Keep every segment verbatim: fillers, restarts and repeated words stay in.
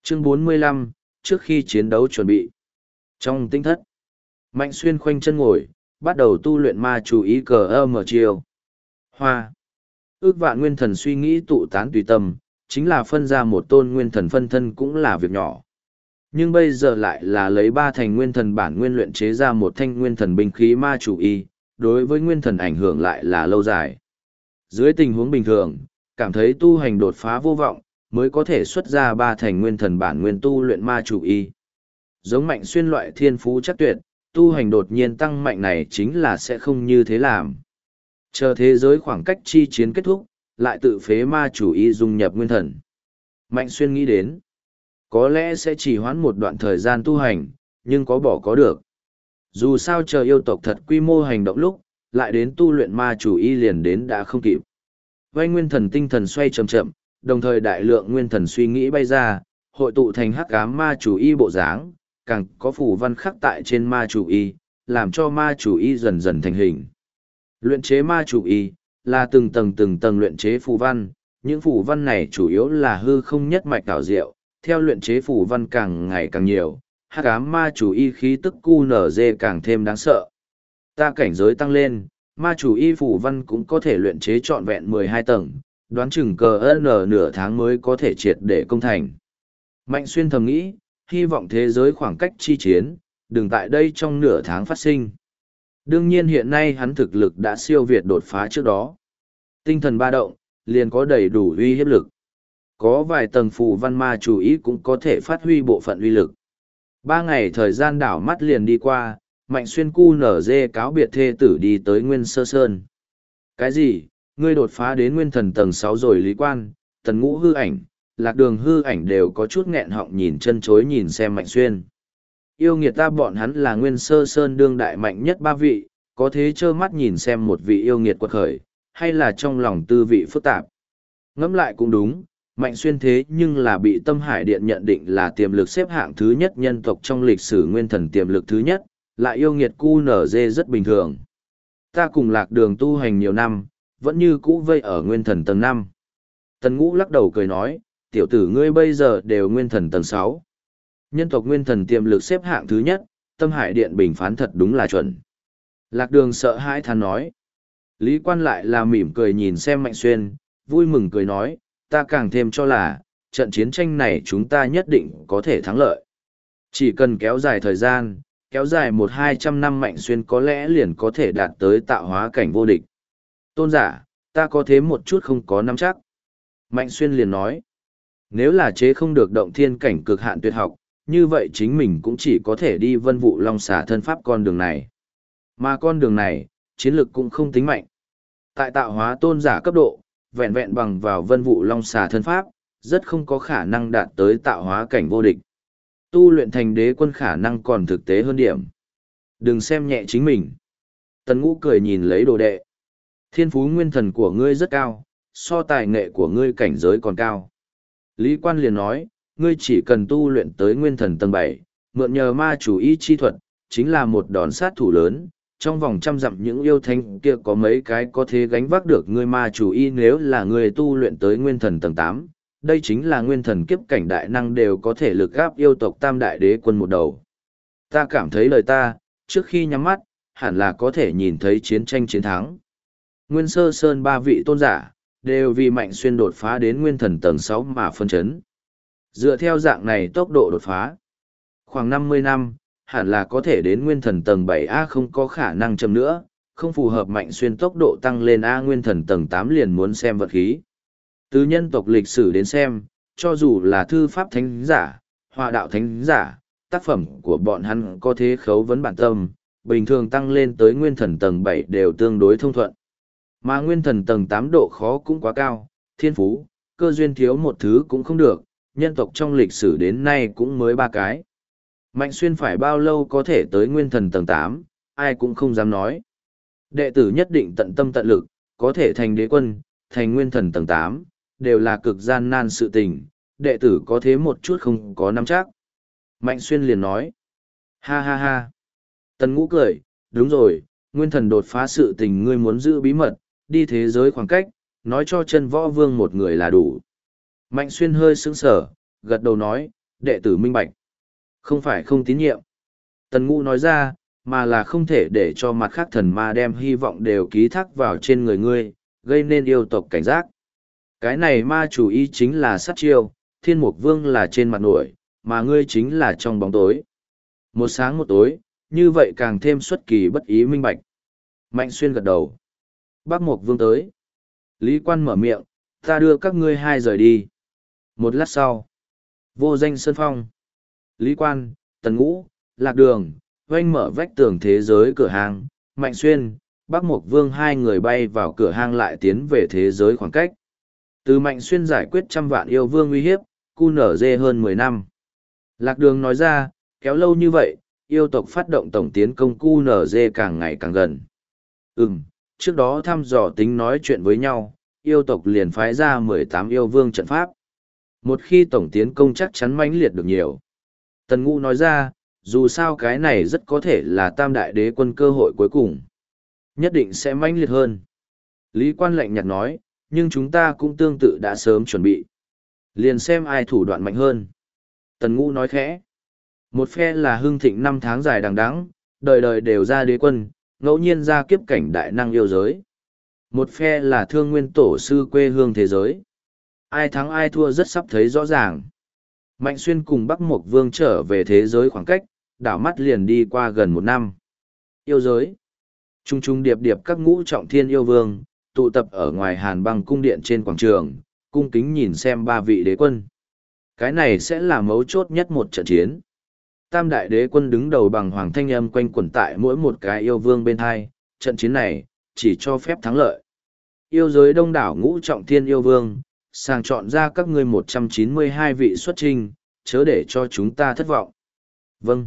Chương bốn mươi lăm, trước khi chiến đấu chuẩn bị. Trong tinh thất, Mạnh Xuyên khoanh chân ngồi, bắt đầu tu luyện ma chú ý cờ ơ mở chiều. Hoa. Ước vạn nguyên thần suy nghĩ tụ tán tùy tâm, chính là phân ra một tôn nguyên thần phân thân cũng là việc nhỏ. Nhưng bây giờ lại là lấy ba thành nguyên thần bản nguyên luyện chế ra một thanh nguyên thần binh khí ma chủ y, đối với nguyên thần ảnh hưởng lại là lâu dài. Dưới tình huống bình thường, cảm thấy tu hành đột phá vô vọng, mới có thể xuất ra ba thành nguyên thần bản nguyên tu luyện ma chủ y. Giống Mạnh Xuyên loại thiên phú chắc tuyệt, tu hành đột nhiên tăng mạnh này chính là sẽ không như thế làm. Chờ thế giới khoảng cách chi chiến kết thúc, lại tự phế ma chủ y dung nhập nguyên thần. Mạnh Xuyên nghĩ đến, có lẽ sẽ chỉ hoãn một đoạn thời gian tu hành, nhưng có bỏ có được. Dù sao chờ yêu tộc thật quy mô hành động lúc, lại đến tu luyện ma chủ y liền đến đã không kịp. Vây nguyên thần tinh thần xoay chậm chậm, đồng thời đại lượng nguyên thần suy nghĩ bay ra, hội tụ thành hắc ám ma chủ y bộ dáng, càng có phù văn khắc tại trên ma chủ y, làm cho ma chủ y dần dần thành hình. Luyện chế ma chủ y là từng tầng từng tầng luyện chế phù văn, những phù văn này chủ yếu là hư không nhất mạch ảo diệu, theo luyện chế phù văn càng ngày càng nhiều, hắc ám ma chủ y khí tức cu nở dê càng thêm đáng sợ. Ta cảnh giới tăng lên, ma chủ y phù văn cũng có thể luyện chế trọn vẹn mười hai tầng, đoán chừng cờ n nửa tháng mới có thể triệt để công thành. Mạnh Xuyên thầm nghĩ, hy vọng thế giới khoảng cách chi chiến, đừng tại đây trong nửa tháng phát sinh. Đương nhiên hiện nay hắn thực lực đã siêu việt đột phá trước đó. Tinh thần ba động, liền có đầy đủ uy hiếp lực. Có vài tầng phù văn ma chủ ý cũng có thể phát huy bộ phận uy lực. Ba ngày thời gian đảo mắt liền đi qua, Mạnh Xuyên cu nở dê cáo biệt thê tử đi tới Nguyên Sơ Sơn. Cái gì? Ngươi đột phá đến nguyên thần tầng sáu rồi Lý Quan, Tần Ngũ hư ảnh, Lạc Đường hư ảnh đều có chút nghẹn họng nhìn chân chối nhìn xem Mạnh Xuyên. Yêu nghiệt ta bọn hắn là Nguyên Sơ Sơn đương đại mạnh nhất ba vị, có thế trơ mắt nhìn xem một vị yêu nghiệt quật khởi, hay là trong lòng tư vị phức tạp. Ngẫm lại cũng đúng, Mạnh Xuyên thế nhưng là bị Tâm Hải Điện nhận định là tiềm lực xếp hạng thứ nhất nhân tộc trong lịch sử nguyên thần tiềm lực thứ nhất, lại yêu nghiệt cu nở dê rất bình thường. Ta cùng Lạc Đường tu hành nhiều năm, vẫn như cũ vây ở nguyên thần tầng năm. Tần Ngũ lắc đầu cười nói, tiểu tử ngươi bây giờ đều nguyên thần tầng sáu. Nhân tộc nguyên thần tiềm lực xếp hạng thứ nhất, Tâm Hải Điện bình phán thật đúng là chuẩn. Lạc Đường sợ hãi than nói. Lý Quan lại là mỉm cười nhìn xem Mạnh Xuyên, vui mừng cười nói, ta càng thêm cho là, trận chiến tranh này chúng ta nhất định có thể thắng lợi. Chỉ cần kéo dài thời gian, kéo dài một hai trăm năm Mạnh Xuyên có lẽ liền có thể đạt tới tạo hóa cảnh vô địch. Tôn giả, ta có thế một chút không có nắm chắc. Mạnh Xuyên liền nói, nếu là chế không được động thiên cảnh cực hạn tuyệt học, như vậy chính mình cũng chỉ có thể đi vân vụ long xà thân pháp con đường này. Mà con đường này, chiến lực cũng không tính mạnh. Tại tạo hóa tôn giả cấp độ, vẹn vẹn bằng vào vân vụ long xà thân pháp, rất không có khả năng đạt tới tạo hóa cảnh vô địch. Tu luyện thành đế quân khả năng còn thực tế hơn điểm. Đừng xem nhẹ chính mình. Tần Ngũ cười nhìn lấy đồ đệ. Thiên phú nguyên thần của ngươi rất cao, so tài nghệ của ngươi cảnh giới còn cao. Lý Quan liền nói, ngươi chỉ cần tu luyện tới nguyên thần tầng bảy, mượn nhờ ma chủ ý chi thuật, chính là một đòn sát thủ lớn. Trong vòng trăm dặm những yêu thánh kia có mấy cái có thể gánh vác được ngươi ma chủ y nếu là ngươi tu luyện tới nguyên thần tầng tám. Đây chính là nguyên thần kiếp cảnh đại năng đều có thể lực gáp yêu tộc tam đại đế quân một đầu. Ta cảm thấy lời ta, trước khi nhắm mắt, hẳn là có thể nhìn thấy chiến tranh chiến thắng. Nguyên Sơ Sơn ba vị tôn giả, đều vì Mạnh Xuyên đột phá đến nguyên thần tầng sáu mà phân chấn. Dựa theo dạng này tốc độ đột phá, khoảng năm mươi năm, hẳn là có thể đến nguyên thần tầng bảy A không có khả năng chậm nữa, không phù hợp Mạnh Xuyên tốc độ tăng lên A nguyên thần tầng tám liền muốn xem vật khí. Từ nhân tộc lịch sử đến xem, cho dù là thư pháp thánh giả, họa đạo thánh giả, tác phẩm của bọn hắn có thế khấu vấn bản tâm, bình thường tăng lên tới nguyên thần tầng bảy đều tương đối thông thuận. Mà nguyên thần tầng tám độ khó cũng quá cao, thiên phú, cơ duyên thiếu một thứ cũng không được, nhân tộc trong lịch sử đến nay cũng mới ba cái. Mạnh Xuyên phải bao lâu có thể tới nguyên thần tầng tám, ai cũng không dám nói. Đệ tử nhất định tận tâm tận lực, có thể thành đế quân, thành nguyên thần tầng tám, đều là cực gian nan sự tình, đệ tử có thế một chút không có nắm chắc. Mạnh Xuyên liền nói, ha ha ha. Tần Ngũ cười, đúng rồi, nguyên thần đột phá sự tình ngươi muốn giữ bí mật, đi thế giới khoảng cách, nói cho chân võ vương một người là đủ. Mạnh Xuyên hơi sững sở, gật đầu nói, đệ tử minh bạch. Không phải không tín nhiệm. Tần Ngũ nói ra, mà là không thể để cho mặt khác thần ma đem hy vọng đều ký thác vào trên người ngươi, gây nên yêu tộc cảnh giác. Cái này ma chủ ý chính là sát chiêu, thiên mục vương là trên mặt nổi, mà ngươi chính là trong bóng tối. Một sáng một tối, như vậy càng thêm xuất kỳ bất ý minh bạch. Mạnh Xuyên gật đầu. Bắc Mộc Vương tới. Lý Quan mở miệng, ta đưa các ngươi hai rời đi. Một lát sau, vô danh sơn phong. Lý Quan, Tần Ngũ, Lạc Đường, oanh mở vách tường thế giới cửa hàng. Mạnh Xuyên, Bắc Mộc Vương hai người bay vào cửa hang lại tiến về thế giới khoảng cách. Từ Mạnh Xuyên giải quyết trăm vạn yêu vương uy hiếp, cu nở dê hơn mười năm. Lạc Đường nói ra, kéo lâu như vậy, yêu tộc phát động tổng tiến công cu nở dê càng ngày càng gần. Ừm, trước đó thăm dò tính nói chuyện với nhau, yêu tộc liền phái ra mười tám yêu vương trận pháp. Một khi tổng tiến công chắc chắn mãnh liệt được nhiều. Tần Ngũ nói ra, dù sao cái này rất có thể là tam đại đế quân cơ hội cuối cùng. Nhất định sẽ mãnh liệt hơn. Lý Quan lạnh nhạt nói, nhưng chúng ta cũng tương tự đã sớm chuẩn bị. Liền xem ai thủ đoạn mạnh hơn. Tần Ngũ nói khẽ. Một phe là hưng thịnh năm tháng dài đằng đẵng, đời đời đều ra đế quân, ngẫu nhiên ra kiếp cảnh đại năng yêu giới. Một phe là thương nguyên tổ sư quê hương thế giới. Ai thắng ai thua rất sắp thấy rõ ràng. Mạnh Xuyên cùng Bắc Mộc Vương trở về thế giới khoảng cách, đảo mắt liền đi qua gần một năm. Yêu giới. Trung trung điệp điệp các ngũ trọng thiên yêu vương, tụ tập ở ngoài Hàn Băng cung điện trên quảng trường, cung kính nhìn xem ba vị đế quân. Cái này sẽ là mấu chốt nhất một trận chiến. Tam đại đế quân đứng đầu bằng hoàng thanh âm quanh quẩn tại mỗi một cái yêu vương bên hai, trận chiến này, chỉ cho phép thắng lợi. Yêu giới đông đảo ngũ trọng thiên yêu vương, sàng chọn ra các ngươi một trăm chín mươi hai vị xuất trình, chớ để cho chúng ta thất vọng. Vâng.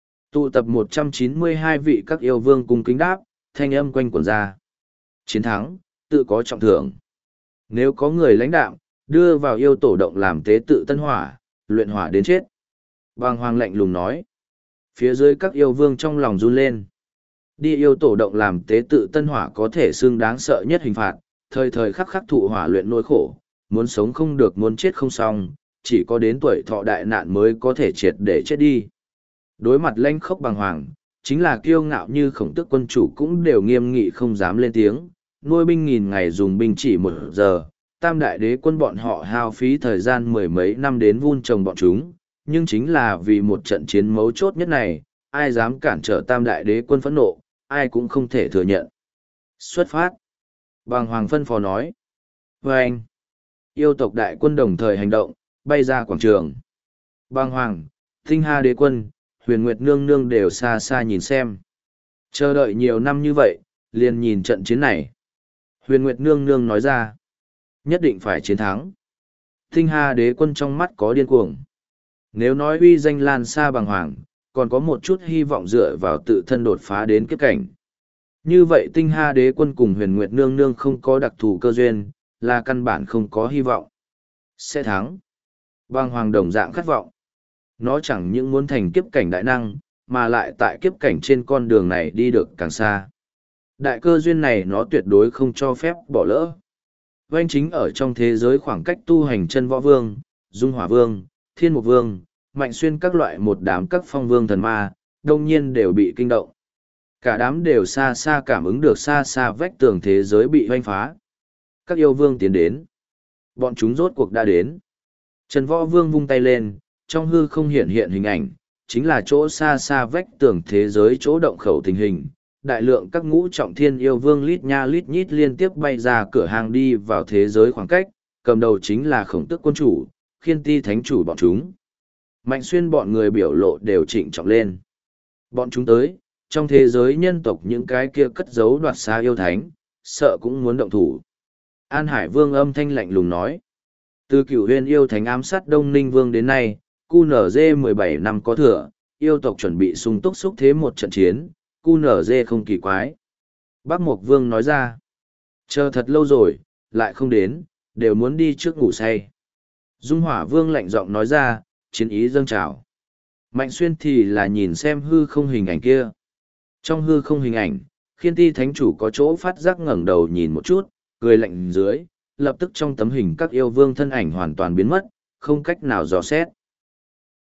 Tụ tập một trăm chín mươi hai vị các yêu vương cung kính đáp, thanh âm quanh quẩn ra. Chiến thắng, tự có trọng thưởng. Nếu có người lãnh đạo, đưa vào yêu tổ động làm tế tự tân hỏa, luyện hỏa đến chết. Bàng hoàng lạnh lùng nói. Phía dưới các yêu vương trong lòng run lên. Đi yêu tổ động làm tế tự tân hỏa có thể xương đáng sợ nhất hình phạt, thời thời khắc khắc thụ hỏa luyện nỗi khổ, muốn sống không được muốn chết không xong, chỉ có đến tuổi thọ đại nạn mới có thể triệt để chết đi. Đối mặt lãnh khốc bàng hoàng, chính là kiêu ngạo như khổng tước quân chủ cũng đều nghiêm nghị không dám lên tiếng, nuôi binh nghìn ngày dùng binh chỉ một giờ, tam đại đế quân bọn họ hao phí thời gian mười mấy năm đến vun trồng bọn chúng, nhưng chính là vì một trận chiến mấu chốt nhất này, ai dám cản trở tam đại đế quân phẫn nộ, ai cũng không thể thừa nhận. Xuất phát. Bàng hoàng phân phó nói. Và anh. Yêu tộc đại quân đồng thời hành động, bay ra quảng trường. Bàng hoàng, tinh ha đế quân, huyền nguyệt nương nương đều xa xa nhìn xem. Chờ đợi nhiều năm như vậy, liền nhìn trận chiến này. Huyền nguyệt nương nương nói ra. Nhất định phải chiến thắng. Tinh ha đế quân trong mắt có điên cuồng. Nếu nói uy danh lan xa bàng hoàng, còn có một chút hy vọng dựa vào tự thân đột phá đến kiếp cảnh. Như vậy tinh ha đế quân cùng huyền nguyệt nương nương không có đặc thù cơ duyên, là căn bản không có hy vọng. Sẽ thắng. Bàng hoàng đồng dạng khát vọng. Nó chẳng những muốn thành kiếp cảnh đại năng, mà lại tại kiếp cảnh trên con đường này đi được càng xa. Đại cơ duyên này nó tuyệt đối không cho phép bỏ lỡ. Vanh chính ở trong thế giới khoảng cách tu hành chân võ vương, dung hỏa vương, thiên mục vương, mạnh xuyên các loại một đám các phong vương thần ma, đông nhiên đều bị kinh động. Cả đám đều xa xa cảm ứng được xa xa vách tường thế giới bị hoanh phá. Các yêu vương tiến đến. Bọn chúng rốt cuộc đã đến. Trần võ vương vung tay lên, trong hư không hiện hiện hình ảnh, chính là chỗ xa xa vách tường thế giới chỗ động khẩu tình hình. Đại lượng các ngũ trọng thiên yêu vương lít nha lít nhít liên tiếp bay ra cửa hàng đi vào thế giới khoảng cách, cầm đầu chính là khổng tước quân chủ, khiên ti thánh chủ bọn chúng. Mạnh xuyên bọn người biểu lộ đều trịnh trọng lên. Bọn chúng tới, trong thế giới nhân tộc những cái kia cất giấu đoạt xa yêu thánh, sợ cũng muốn động thủ. An Hải Vương âm thanh lạnh lùng nói. Từ cửu huyền yêu thánh ám sát Đông Ninh Vương đến nay, cu nở dê mười bảy năm có thừa, yêu tộc chuẩn bị sung túc xúc thế một trận chiến, cu nở dê không kỳ quái. Bắc Mộc Vương nói ra. Chờ thật lâu rồi, lại không đến, đều muốn đi trước ngủ say. Dung Hỏa Vương lạnh giọng nói ra, chiến ý dâng trào. Mạnh xuyên thì là nhìn xem hư không hình ảnh kia. Trong hư không hình ảnh, khiên ti thánh chủ có chỗ phát giác ngẩng đầu nhìn một chút, cười lạnh dưới, lập tức trong tấm hình các yêu vương thân ảnh hoàn toàn biến mất, không cách nào dò xét.